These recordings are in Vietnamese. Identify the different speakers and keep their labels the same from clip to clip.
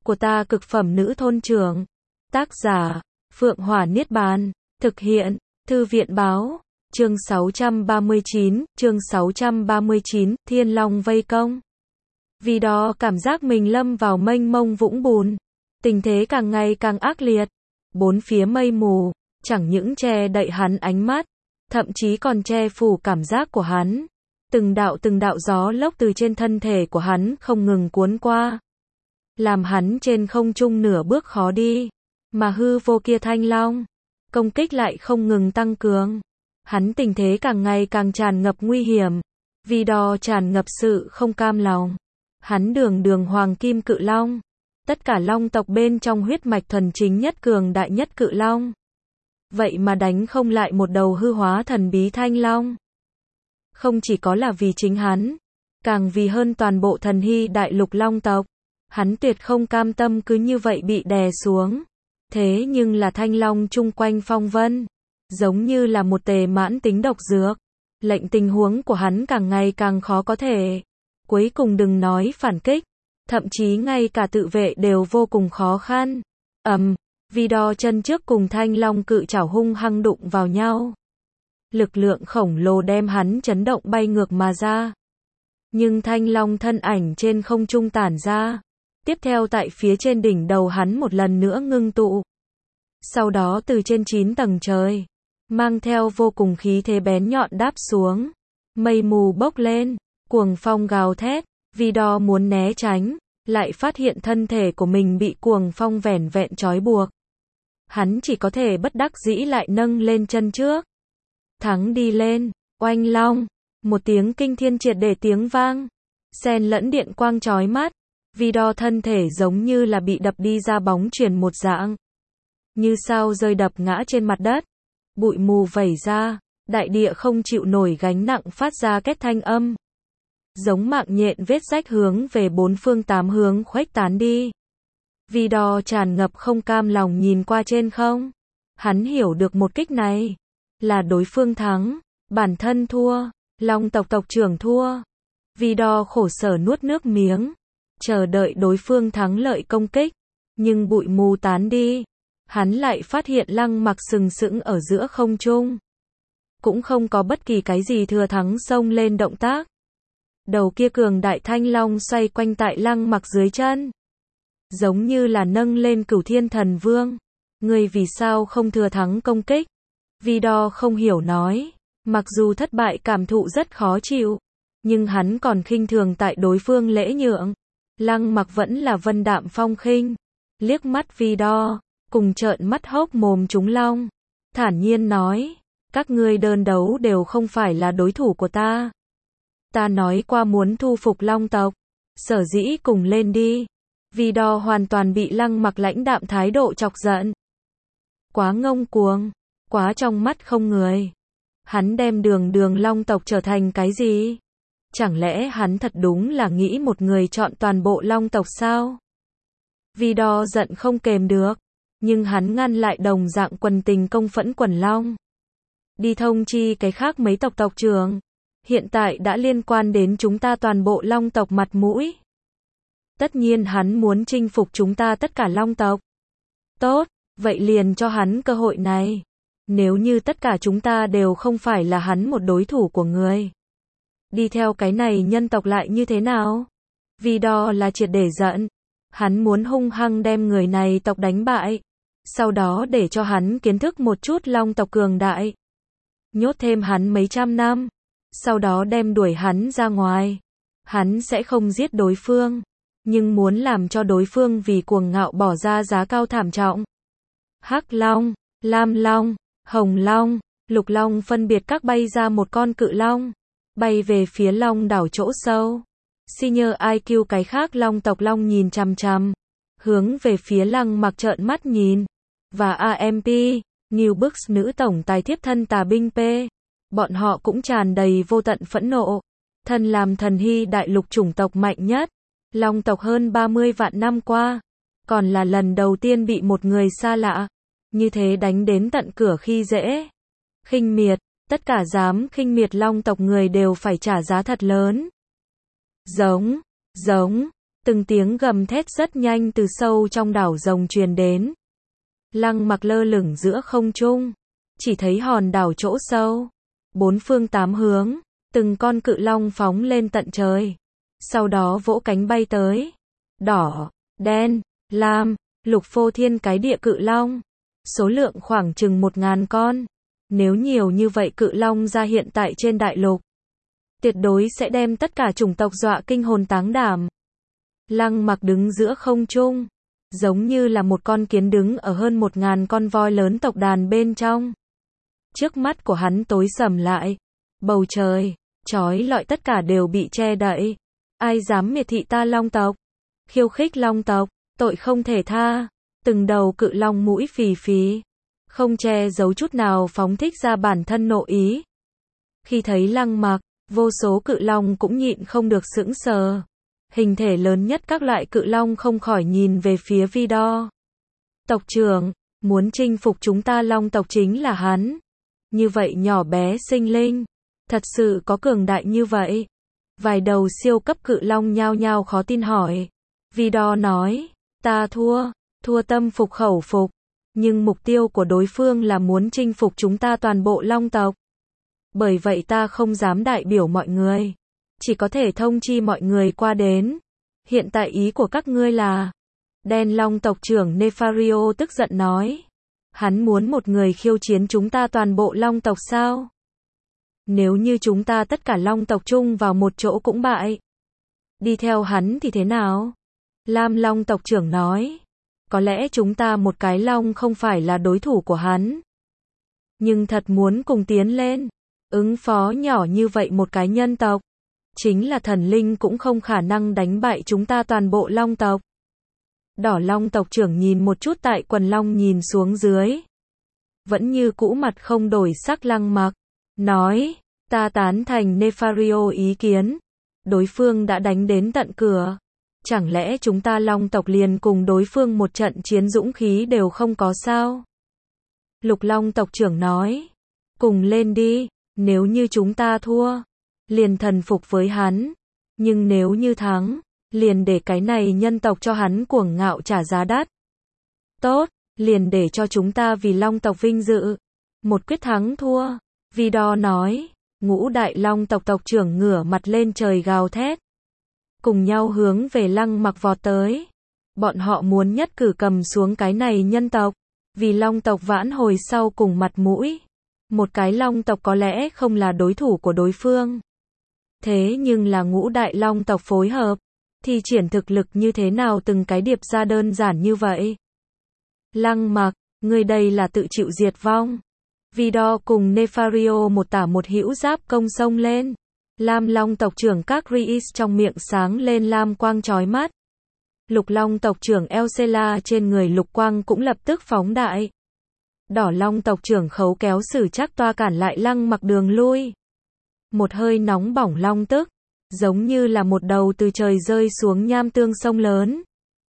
Speaker 1: của ta cực phẩm nữ thôn trưởng. Tác giả, Phượng Hỏa Niết Bàn. Thực hiện, Thư viện báo. Chương 639, Thiên Long vây công. Vì đó cảm giác mình lâm vào mênh mông vũng bùn. Tình thế càng ngày càng ác liệt. Bốn phía mây mù, chẳng những che đậy hắn ánh mắt, thậm chí còn che phủ cảm giác của hắn. Từng đạo gió lốc từ trên thân thể của hắn không ngừng cuốn qua, làm hắn trên không trung nửa bước khó đi. Mà hư vô kia thanh long, công kích lại không ngừng tăng cường. Hắn tình thế càng ngày càng tràn ngập nguy hiểm, vì đó tràn ngập sự không cam lòng. Hắn đường hoàng kim cự long, tất cả long tộc bên trong huyết mạch thuần chính nhất cường đại nhất cự long. Vậy mà đánh không lại một đầu hư hóa thần bí thanh long. Không chỉ có là vì chính hắn, càng vì hơn toàn bộ thần hy đại lục long tộc. Hắn tuyệt không cam tâm cứ như vậy bị đè xuống. Thế nhưng là thanh long chung quanh phong vân, giống như là một tề mãn tính độc dược, lệnh tình huống của hắn càng ngày càng khó có thể. Cuối cùng đừng nói phản kích, thậm chí ngay cả tự vệ đều vô cùng khó khăn. Vì đo chân trước cùng thanh long cự chảo hung hăng đụng vào nhau. Lực lượng khổng lồ đem hắn chấn động bay ngược mà ra. Nhưng thanh long thân ảnh trên không trung tản ra. Tiếp theo tại phía trên đỉnh đầu hắn một lần nữa ngưng tụ. Sau đó từ trên 9 tầng trời, mang theo vô cùng khí thế bén nhọn đáp xuống. Mây mù bốc lên, cuồng phong gào thét, vì đo muốn né tránh, lại phát hiện thân thể của mình bị cuồng phong vẻn vẹn trói buộc. Hắn chỉ có thể bất đắc dĩ lại nâng lên chân trước. Thắng đi lên, oanh long, một tiếng kinh thiên triệt để tiếng vang, xen lẫn điện quang chói mắt. Vì đo thân thể giống như là bị đập đi ra bóng chuyền một dạng. Như sao rơi đập ngã trên mặt đất. Bụi mù vẩy ra, đại địa không chịu nổi gánh nặng phát ra két thanh âm. Giống mạng nhện vết rách hướng về bốn phương tám hướng khuếch tán đi. Vì đo tràn ngập không cam lòng nhìn qua trên không. Hắn hiểu được một kích này là đối phương thắng, bản thân thua, long tộc tộc trưởng thua. Vì đo khổ sở nuốt nước miếng, chờ đợi đối phương thắng lợi công kích. Nhưng bụi mù tán đi, hắn lại phát hiện Lăng Mặc sừng sững ở giữa không trung. Cũng không có bất kỳ cái gì thừa thắng xông lên động tác. Đầu kia cường đại thanh long xoay quanh tại Lăng Mặc dưới chân, giống như là nâng lên Cửu Thiên Thần Vương. Ngươi vì sao không thừa thắng công kích? Vì đo không hiểu nói. Mặc dù thất bại cảm thụ rất khó chịu, nhưng hắn còn khinh thường tại đối phương lễ nhượng. Lăng Mặc vẫn là vân đạm phong khinh, liếc mắt vì đo, cùng trợn mắt hốc mồm chúng long, thản nhiên nói, các ngươi đơn đấu đều không phải là đối thủ của ta. Ta nói qua muốn thu phục long tộc, sở dĩ cùng lên đi. Vì đo hoàn toàn bị Lăng Mặc lãnh đạm thái độ chọc giận. Quá ngông cuồng, quá trong mắt không người. Hắn đem đường long tộc trở thành cái gì? Chẳng lẽ hắn thật đúng là nghĩ một người chọn toàn bộ long tộc sao? Vì đo giận không kềm được, nhưng hắn ngăn lại đồng dạng quần tình công phẫn quần long. Đi thông chi cái khác mấy tộc trưởng. Hiện tại đã liên quan đến chúng ta toàn bộ long tộc mặt mũi. Tất nhiên hắn muốn chinh phục chúng ta tất cả long tộc. Tốt, vậy liền cho hắn cơ hội này. Nếu như tất cả chúng ta đều không phải là hắn một đối thủ của người, đi theo cái này nhân tộc lại như thế nào? Vì đo là triệt để giận. Hắn muốn hung hăng đem người này tộc đánh bại. Sau đó để cho hắn kiến thức một chút long tộc cường đại. Nhốt thêm hắn mấy trăm năm. Sau đó đem đuổi hắn ra ngoài. Hắn sẽ không giết đối phương, nhưng muốn làm cho đối phương vì cuồng ngạo bỏ ra giá cao thảm trọng. Hắc long, lam long, hồng long, lục long phân biệt các bay ra một con cự long, bay về phía long đảo chỗ sâu. Senior IQ cái khác long tộc long nhìn chằm chằm, hướng về phía Lăng Mặc trợn mắt nhìn. Và AMP, New Books nữ tổng tài thiếp thân tà binh P. Bọn họ cũng tràn đầy vô tận phẫn nộ. Thân làm thần hy đại lục chủng tộc mạnh nhất, long tộc hơn 30 vạn năm qua, còn là lần đầu tiên bị một người xa lạ như thế đánh đến tận cửa khi dễ. Khinh miệt, tất cả dám khinh miệt long tộc người đều phải trả giá thật lớn. Giống, Từng tiếng gầm thét rất nhanh từ sâu trong đảo rồng truyền đến. Lăng Mặc lơ lửng giữa không trung, chỉ thấy hòn đảo chỗ sâu, bốn phương tám hướng, từng con cự long phóng lên tận trời, sau đó vỗ cánh bay tới. Đỏ, đen, lam, lục phô thiên cái địa cự long, số lượng khoảng chừng 1000 con. Nếu nhiều như vậy cự long ra hiện tại trên đại lục, tuyệt đối sẽ đem tất cả chủng tộc dọa kinh hồn táng đảm. Lăng Mặc đứng giữa không trung, giống như là một con kiến đứng ở hơn 1000 con voi lớn tộc đàn bên trong. Trước mắt của hắn tối sầm lại, bầu trời, chói lọi tất cả đều bị che đậy. Ai dám miệt thị ta long tộc, khiêu khích long tộc, tội không thể tha. Từng đầu cự long mũi phì phì, không che giấu chút nào phóng thích ra bản thân nội ý. Khi thấy Lăng Mặc, vô số cự long cũng nhịn không được sững sờ. Hình thể lớn nhất các loại cự long không khỏi nhìn về phía Vidor. Tộc trưởng, muốn chinh phục chúng ta long tộc chính là hắn. Như vậy nhỏ bé sinh linh, thật sự có cường đại như vậy? Vài đầu siêu cấp cự long nhao nhao khó tin hỏi. Vidor nói, ta thua tâm phục khẩu phục. Nhưng mục tiêu của đối phương là muốn chinh phục chúng ta toàn bộ long tộc. Bởi vậy ta không dám đại biểu mọi người. Chỉ có thể thông chi mọi người qua đến. Hiện tại ý của các ngươi là... Đen long tộc trưởng Nefario tức giận nói. Hắn muốn một người khiêu chiến chúng ta toàn bộ long tộc sao? Nếu như chúng ta tất cả long tộc chung vào một chỗ cũng bại. Đi theo hắn thì thế nào? Lam long tộc trưởng nói. Có lẽ chúng ta một cái long không phải là đối thủ của hắn. Nhưng thật muốn cùng tiến lên. Ứng phó nhỏ như vậy một cái nhân tộc. Chính là thần linh cũng không khả năng đánh bại chúng ta toàn bộ long tộc. Đỏ long tộc trưởng nhìn một chút tại quần long nhìn xuống dưới. Vẫn như cũ mặt không đổi sắc Lăng Mặc. Nói, ta tán thành Nefario ý kiến. Đối phương đã đánh đến tận cửa. Chẳng lẽ chúng ta long tộc liền cùng đối phương một trận chiến dũng khí đều không có sao? Lục long tộc trưởng nói, cùng lên đi, nếu như chúng ta thua, liền thần phục với hắn. Nhưng nếu như thắng, liền để cái này nhân tộc cho hắn cuồng ngạo trả giá đắt. Tốt, liền để cho chúng ta vì long tộc vinh dự. Một quyết thắng thua. Vidor nói, ngũ đại long tộc tộc trưởng ngửa mặt lên trời gào thét. Cùng nhau hướng về Lăng Mặc vọt tới. Bọn họ muốn nhất cử cầm xuống cái này nhân tộc. Vì long tộc vãn hồi sau cùng mặt mũi. Một cái long tộc có lẽ không là đối thủ của đối phương. Thế nhưng là ngũ đại long tộc phối hợp. Thì triển thực lực như thế nào từng cái điệp ra đơn giản như vậy. Lăng Mặc, người đây là tự chịu diệt vong. Vidor cùng Nefario một tả một hữu giáp công xông lên. Lam long tộc trưởng các Riis trong miệng sáng lên lam quang chói mắt. Lục long tộc trưởng Elsela trên người lục quang cũng lập tức phóng đại. Đỏ long tộc trưởng Khấu kéo Sử Trác toa cản lại Lăng Mặc đường lui. Một hơi nóng bỏng long tức, giống như là một đầu từ trời rơi xuống nham tương sông lớn.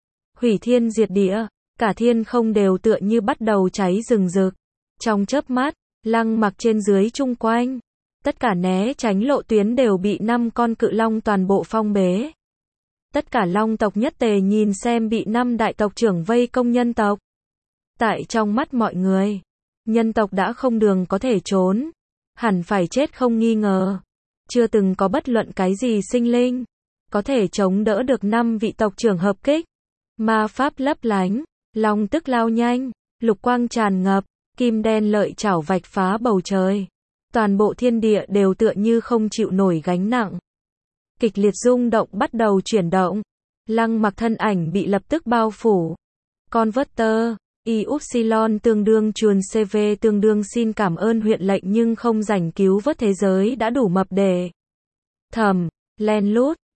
Speaker 1: Hủy thiên diệt địa, cả thiên không đều tựa như bắt đầu cháy rừng rực. Trong chớp mắt, Lăng Mặc trên dưới chung quanh, tất cả né tránh lộ tuyến đều bị 5 con cự long toàn bộ phong bế. Tất cả long tộc nhất tề nhìn xem bị 5 đại tộc trưởng vây công nhân tộc. Tại trong mắt mọi người, nhân tộc đã không đường có thể trốn, hẳn phải chết không nghi ngờ. Chưa từng có bất luận cái gì sinh linh có thể chống đỡ được 5 vị tộc trưởng hợp kích. Ma pháp lấp lánh, long tức lao nhanh, lục quang tràn ngập, kim đen lợi chảo vạch phá bầu trời. Toàn bộ thiên địa đều tựa như không chịu nổi gánh nặng. Kịch liệt rung động bắt đầu chuyển động. Lăng Mặc thân ảnh bị lập tức bao phủ. Converter, Ypsilon tương đương chuồn CV tương đương xin cảm ơn huyện lệnh nhưng không rảnh cứu vớt thế giới đã đủ mập để. Thầm, len lút,